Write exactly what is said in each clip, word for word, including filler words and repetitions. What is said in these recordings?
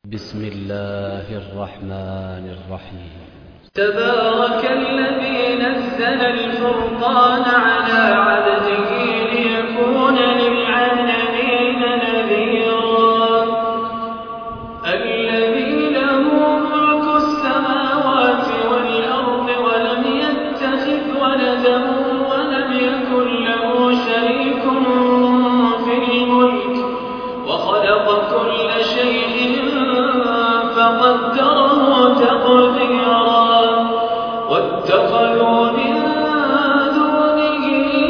بسم الله الرحمن الرحيم. تبارك الذي نزل الفرقان على عبده ليكون للعالمين نذيرا. الذي له ملك السماوات والأرض ولم يتخذ ولدا ولم يكن له شريك في الملك وخلق كل شيء فقدره تقديرا. واتخذوا من دونه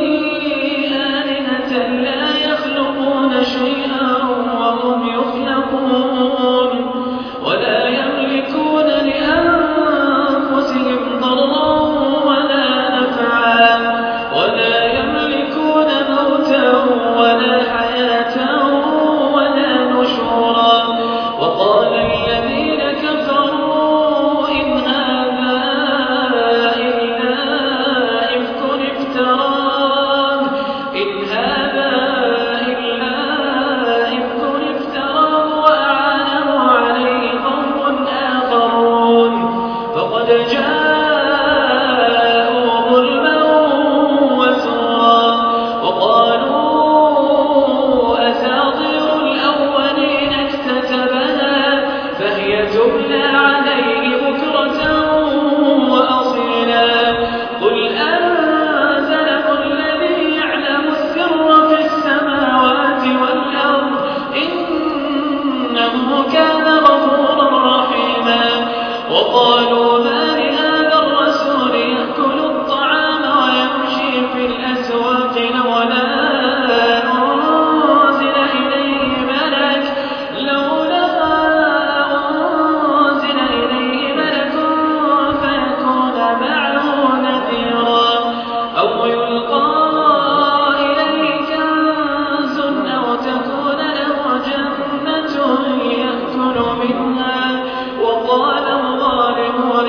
آلهة لا يخلقون شيئا وهم يخلقون ولا يملكون لأنفسهم ضرا ولا نفعا ولا يملكون موتا ولا حياة ولا نشورا. وقال الذين كفروا إن هذا إلا إفك افتراه إن هذا إلا إفك افتراه وأعانه عليه قوم آخرون فقد جاءوا ظلما وزورا. وقالوا أساطير الأولين اكتتبها فهي تملى عليه بكرة وأصيلا. قل أنزله الذي يعلم السر في السماوات والأرض إنه كان غفورا رحيما. وقالوا ما لهذا الرسول يأكل الطعام ويمشي في الأسواق لولا أنزل إليه ملك لولا أنزل إليه ملك فيكون معه نذيرا. أو يلقى إليه كنز أو تكون له جنة يأكل منها. وقال الظالمون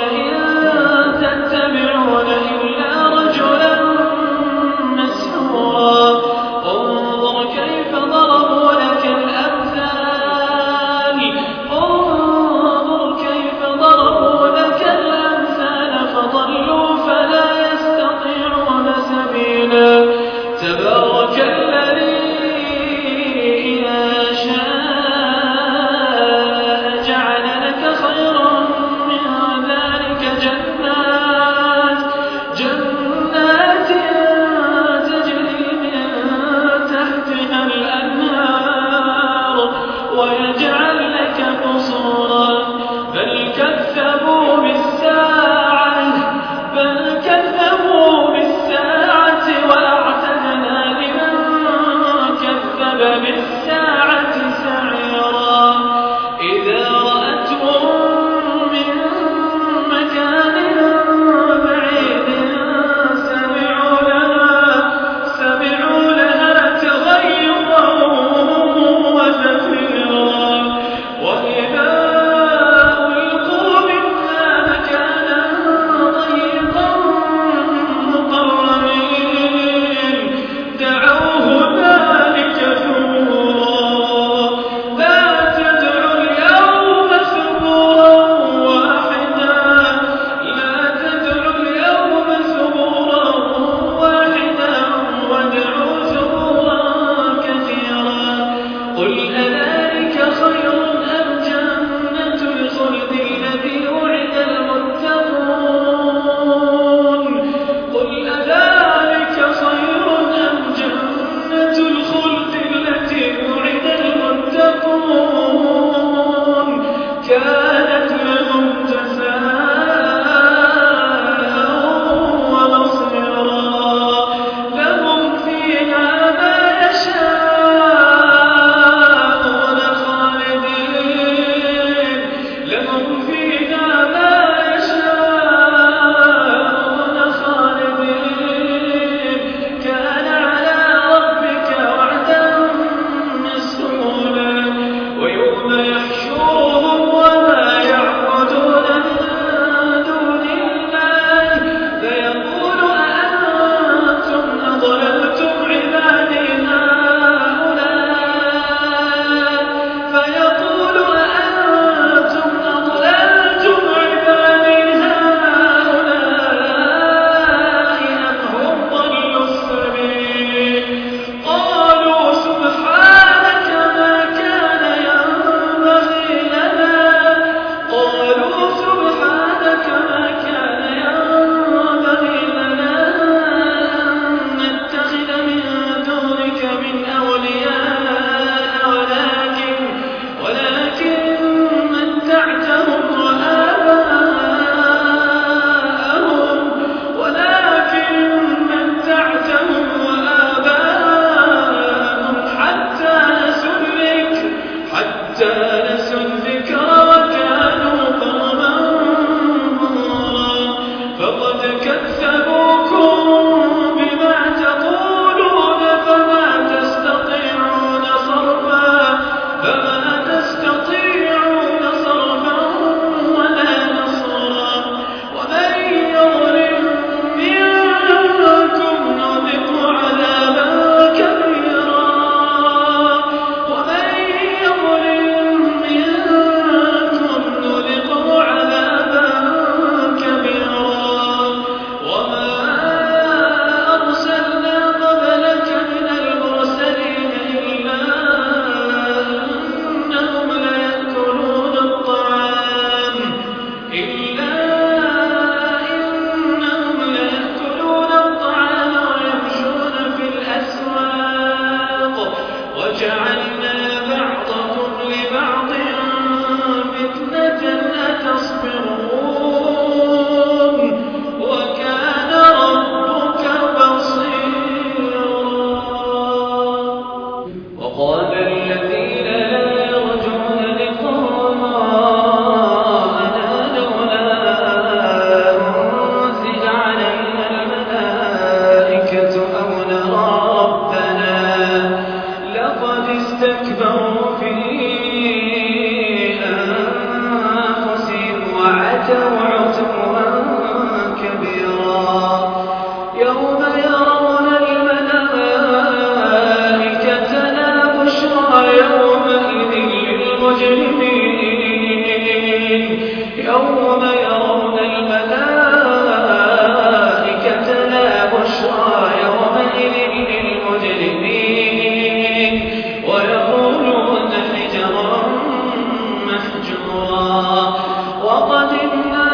عسيرا وقدمنا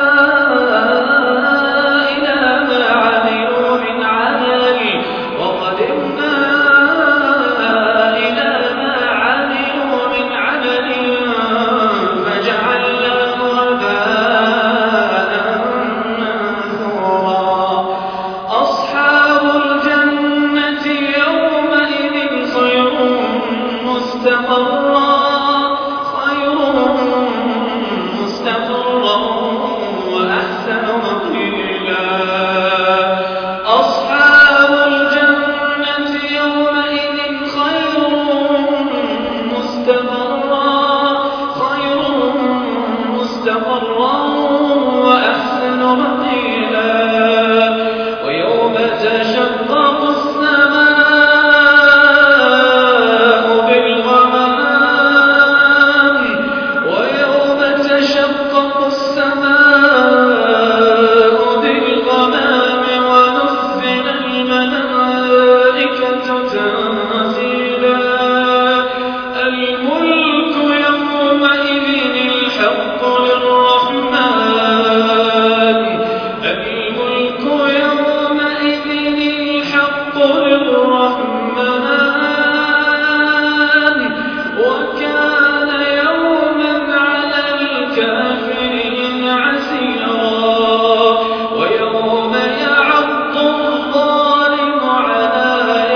إلى ما عملوا من عمل وقدمنا إلى ما عملوا من عمل فجعلناه هباء منثورا أصحاب الجنة يومئذ خير مستقرا خير مستقرا وأحسن مقيلا أصحاب الجنة يومئذ خير مستقرا خير مستقرا وأحسن مقيلا ويوم تشقق السماء بالغمام ويوم تشقق السماء بالغمام ونزل الملائكة تنزيلا الملك يومئذ الحق للرحمن الملك يومئذ الحق للرحمن وكان يوما على الكافرين عسيرا ويوم يعض الظالم على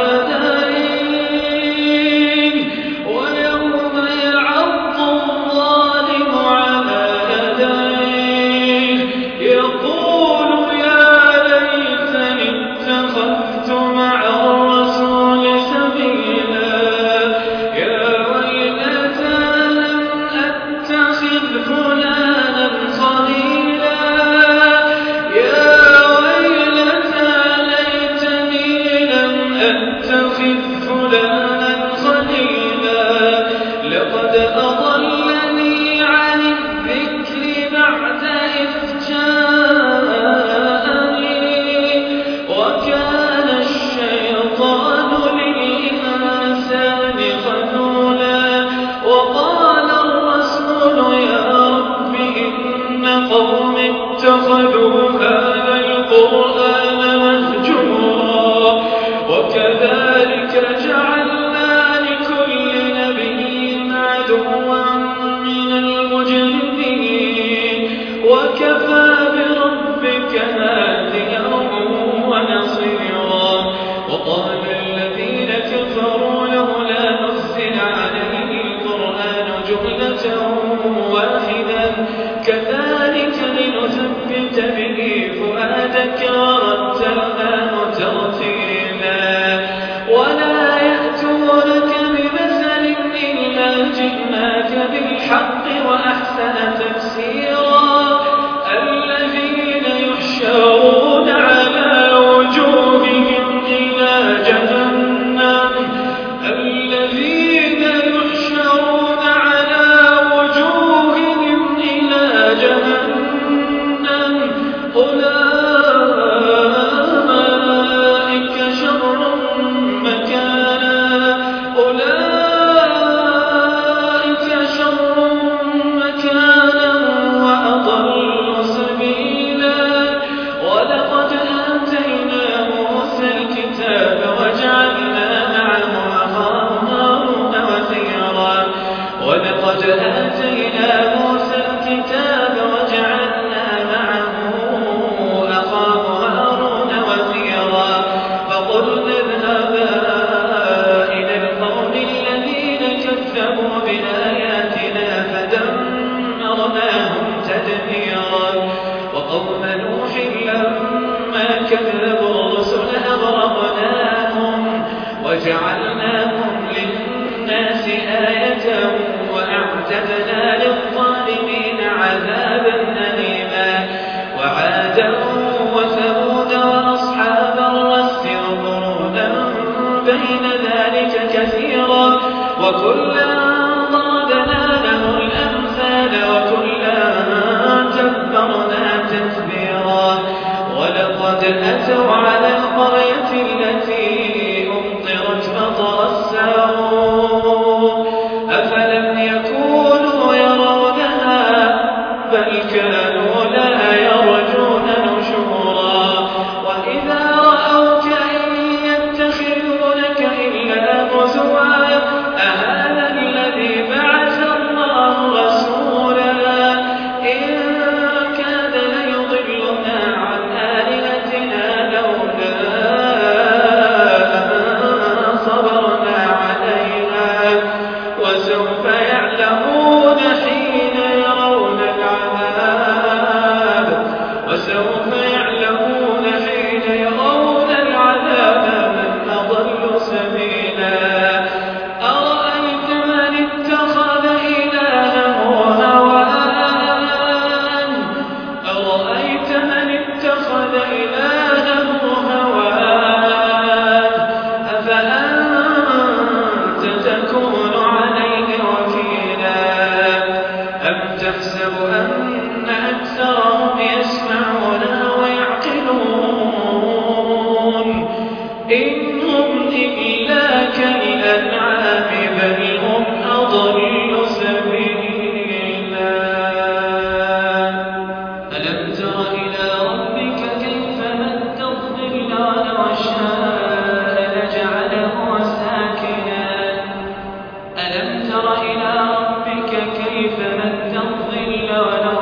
يديه ويوم يعض الظالم على يديه يقول يا ليتني اتخذت مع الرسول سبيلا يا ويلتى لم أتخذ فلانا خليلا يا ويلتى ليتني لم أتخذ فلانا خليلا لقد أضلني عن الذكر بعد إذ جاءني وكان الشيطان للإنسان خذولا وقال الرسول يا رب إن قوم اتخذوا هذا القرآن مهجورا وكذلك جعلنا لكل نبي عدوا من المجرمين وكفى بربك هاديا ونصيرا وقال الذين كفروا لولا نزل عليه القرآن جملة واحدا كذلك لنثبت به فؤادك ورتلناه ترتيلا ولا يأتونك بمثل إلا جئناك بالحق وأحسن تفسيرا الذين يحشرون على وجوههم إلى جهنم الذين يحشرون على وجوههم إلى جهنم أولئك شر مكانا أولئك شر مكانا وأضل سبيلا ولقد آتينا موسى الكتاب وجعلنا معه أخاه هارون وزيرا ولقد آتينا موسى الكتاب وجعلنا معه أخاه هارون وزيرا فقلنا اذهبا إلى القوم الذين كذبوا بآياتنا فدمرناهم تدميرا وقوم نوح لما كذبوا الرسل أغرقناهم وجعلناهم للناس آية وأعتدنا للظالمين عذابا أليما وعادا وثمود وأصحاب الرس وقرونا بين ذلك كثيرا وكلا ضربنا له الأمثال وكلا تبرنا تتبيرا ولقد أتوا على القرية التي أمطرت مطر السوء أفلم يكونوا يرونها تحسب أن أكثرهم يسمعون ويعقلون إن هم إلا كالأنعام بل هم أضل سبيلا ألم تر إلى ربك كيف مد الظل ولو شاء لجعله ساكنا ألم تر إلى ربك كيف مد الظل ولو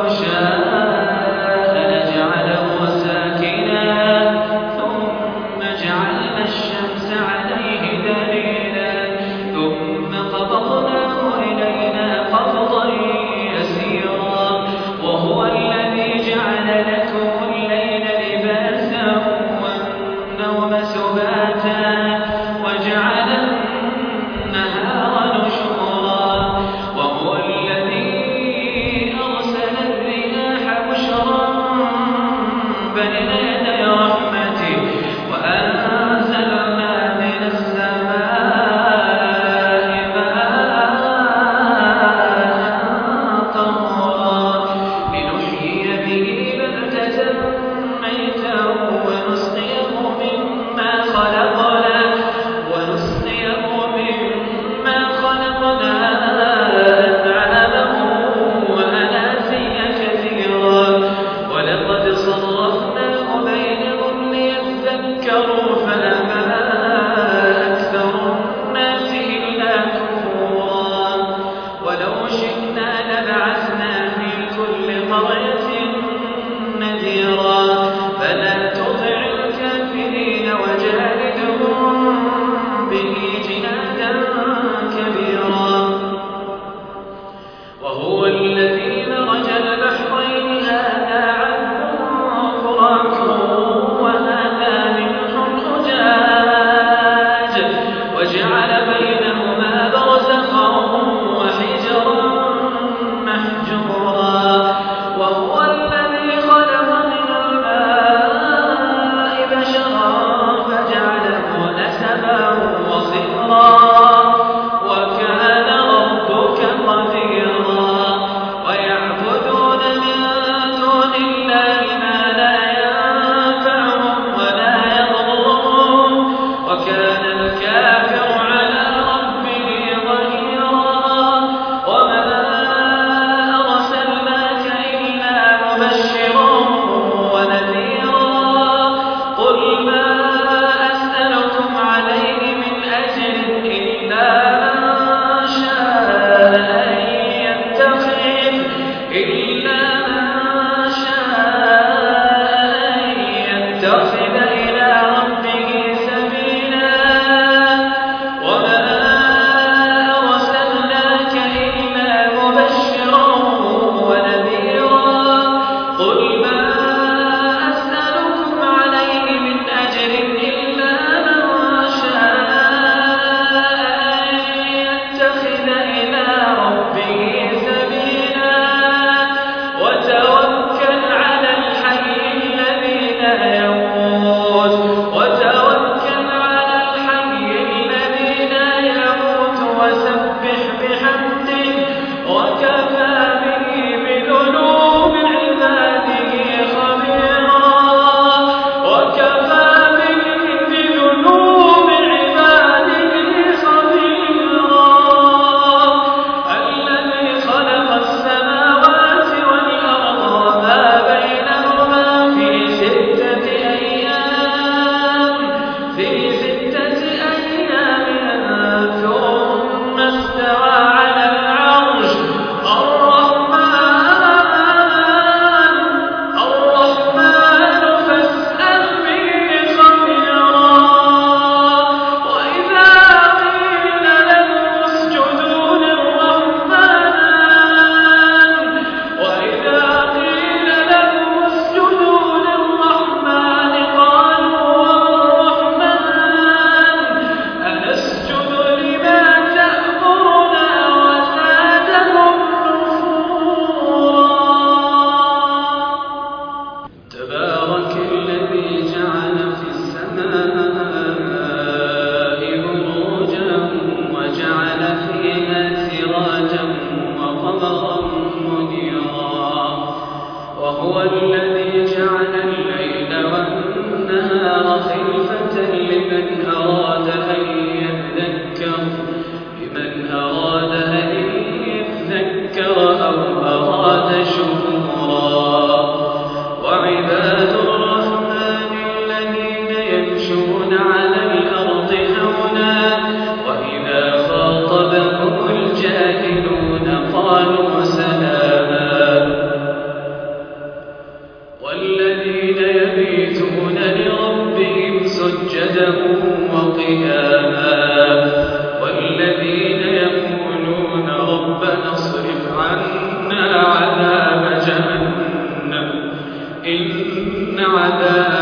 إن عذاب